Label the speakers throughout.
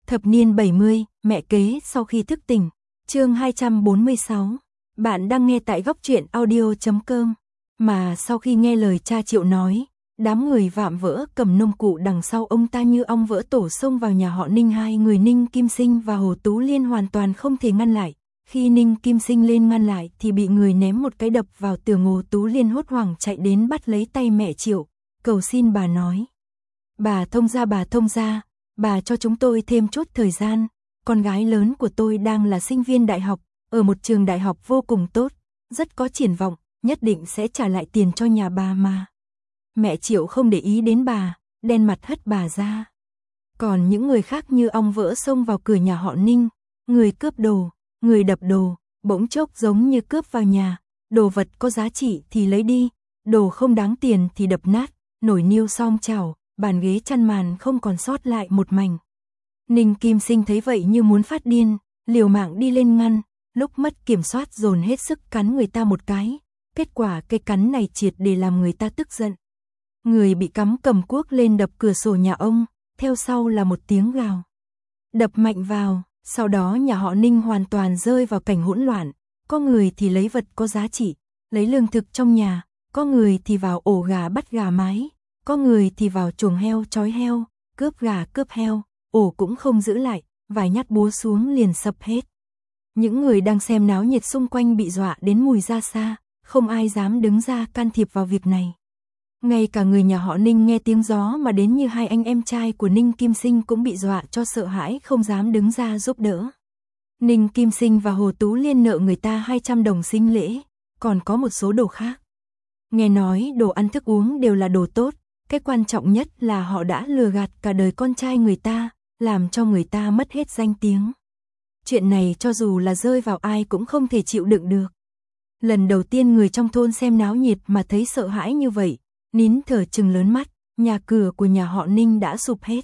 Speaker 1: Thập niên 70, mẹ kế sau khi thức tỉnh. Chương 246. Bạn đang nghe tại góc truyện audio.com. Mà sau khi nghe lời cha Triệu nói, đám người vạm vỡ cầm nông cụ đằng sau ông ta như ong vỡ tổ xông vào nhà họ Ninh. Hai người Ninh Kim Sinh và Hồ Tú Liên hoàn toàn không thể ngăn lại. Khi Ninh Kim Sinh lên ngăn lại thì bị người ném một cái đập vào tường. Hồ Tú Liên hốt hoảng chạy đến bắt lấy tay mẹ Triệu, cầu xin bà nói. Bà thông ra, bà cho chúng tôi thêm chút thời gian, con gái lớn của tôi đang là sinh viên đại học, ở một trường đại học vô cùng tốt, rất có triển vọng, nhất định sẽ trả lại tiền cho nhà bà mà. Mẹ Triệu không để ý đến bà, đen mặt hất bà ra. Còn những người khác như ong vỡ xông vào cửa nhà họ Ninh, người cướp đồ, người đập đồ, bỗng chốc giống như cướp vào nhà, đồ vật có giá trị thì lấy đi, đồ không đáng tiền thì đập nát, nồi niêu song chảo, bàn ghế chăn màn không còn sót lại một mảnh. Ninh Kim Sinh thấy vậy như muốn phát điên, liều mạng đi lên ngăn, lúc mất kiểm soát dồn hết sức cắn người ta một cái, kết quả cái cắn này triệt để làm người ta tức giận. Người bị cắm cầm cuốc lên đập cửa sổ nhà ông, theo sau là một tiếng gào. Đập mạnh vào, sau đó nhà họ Ninh hoàn toàn rơi vào cảnh hỗn loạn, có người thì lấy vật có giá trị, lấy lương thực trong nhà, có người thì vào ổ gà bắt gà mái, có người thì vào chuồng heo trói heo, cướp gà cướp heo, ổ cũng không giữ lại, vài nhát búa xuống liền sập hết. Những người đang xem náo nhiệt xung quanh bị dọa đến mùi ra xa, không ai dám đứng ra can thiệp vào việc này. Ngay cả người nhà họ Ninh nghe tiếng gió mà đến như hai anh em trai của Ninh Kim Sinh cũng bị dọa cho sợ hãi không dám đứng ra giúp đỡ. Ninh Kim Sinh và Hồ Tú Liên nợ người ta 200 đồng sinh lễ, còn có một số đồ khác. Nghe nói đồ ăn thức uống đều là đồ tốt, cái quan trọng nhất là họ đã lừa gạt cả đời con trai người ta, làm cho người ta mất hết danh tiếng. Chuyện này cho dù là rơi vào ai cũng không thể chịu đựng được. Lần đầu tiên người trong thôn xem náo nhiệt mà thấy sợ hãi như vậy, nín thở trừng lớn mắt, nhà cửa của nhà họ Ninh đã sụp hết.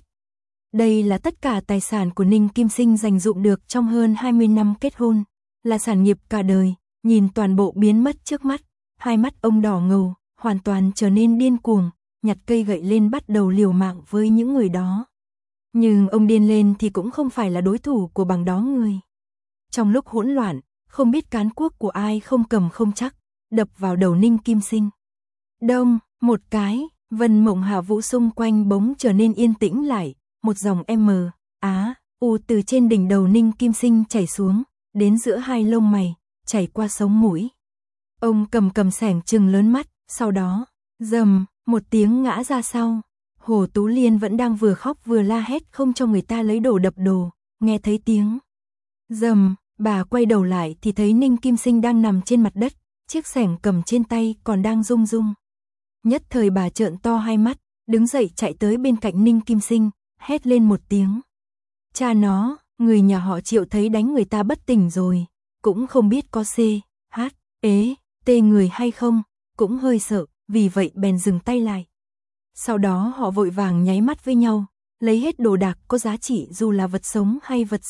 Speaker 1: Đây là tất cả tài sản của Ninh Kim Sinh dành dụm được trong hơn 20 năm kết hôn, là sản nghiệp cả đời, nhìn toàn bộ biến mất trước mắt, hai mắt ông đỏ ngầu, hoàn toàn trở nên điên cuồng, nhặt cây gậy lên bắt đầu liều mạng với những người đó. Nhưng ông điên lên thì cũng không phải là đối thủ của bằng đó người. Trong lúc hỗn loạn, không biết cán cuốc của ai không cầm không chắc, đập vào đầu Ninh Kim Sinh. Đông, một cái, vân mộng hạ vũ xung quanh bỗng trở nên yên tĩnh lại, một dòng U từ trên đỉnh đầu Ninh Kim Sinh chảy xuống, đến giữa hai lông mày, chảy qua sống mũi. Ông cầm xẻng trừng lớn mắt, sau đó, rầm, một tiếng ngã ra sau. Hồ Tú Liên vẫn đang vừa khóc vừa la hét không cho người ta lấy đồ đập đồ, nghe thấy tiếng rầm, bà quay đầu lại thì thấy Ninh Kim Sinh đang nằm trên mặt đất, chiếc xẻng cầm trên tay còn đang rung rung. Nhất thời bà trợn to hai mắt, đứng dậy chạy tới bên cạnh Ninh Kim Sinh, hét lên một tiếng. Cha nó, người nhà họ Triệu thấy đánh người ta bất tỉnh rồi, cũng không biết có tê người hay không, cũng hơi sợ, vì vậy bèn dừng tay lại. Sau đó họ vội vàng nháy mắt với nhau, lấy hết đồ đạc có giá trị dù là vật sống hay vật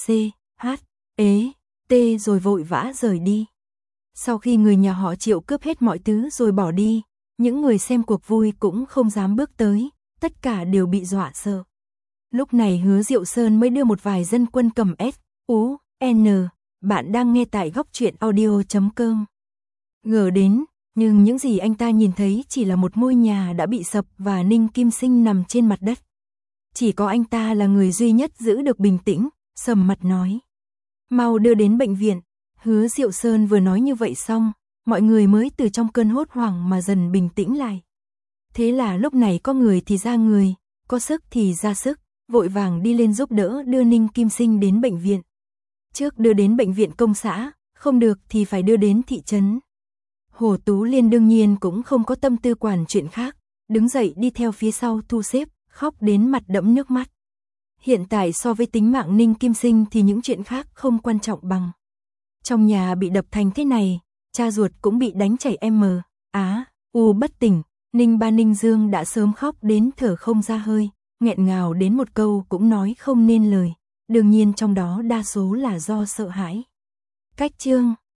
Speaker 1: rồi vội vã rời đi. Sau khi người nhà họ Triệu cướp hết mọi thứ rồi bỏ đi, những người xem cuộc vui cũng không dám bước tới, tất cả đều bị dọa sợ. Lúc này Hứa Diệu Sơn mới đưa một vài dân quân cầm S.U.N. Bạn đang nghe tại góc truyện audio.com. Ngờ đến, nhưng những gì anh ta nhìn thấy chỉ là một ngôi nhà đã bị sập và Ninh Kim Sinh nằm trên mặt đất. Chỉ có anh ta là người duy nhất giữ được bình tĩnh, sầm mặt nói. Mau đưa đến bệnh viện. Hứa Diệu Sơn vừa nói như vậy xong, mọi người mới từ trong cơn hốt hoảng mà dần bình tĩnh lại. Thế là lúc này có người thì ra người, có sức thì ra sức, vội vàng đi lên giúp đỡ đưa Ninh Kim Sinh đến bệnh viện. Trước đưa đến bệnh viện công xã, không được thì phải đưa đến thị trấn. Hồ Tú Liên đương nhiên cũng không có tâm tư quản chuyện khác, đứng dậy đi theo phía sau thu xếp, khóc đến mặt đẫm nước mắt. Hiện tại so với tính mạng Ninh Kim Sinh thì những chuyện khác không quan trọng bằng. Trong nhà bị đập thành thế này, cha ruột cũng bị đánh chảy bất tỉnh, Ninh Dương đã sớm khóc đến thở không ra hơi, nghẹn ngào đến một câu cũng nói không nên lời, đương nhiên trong đó đa số là do sợ hãi. Cách chương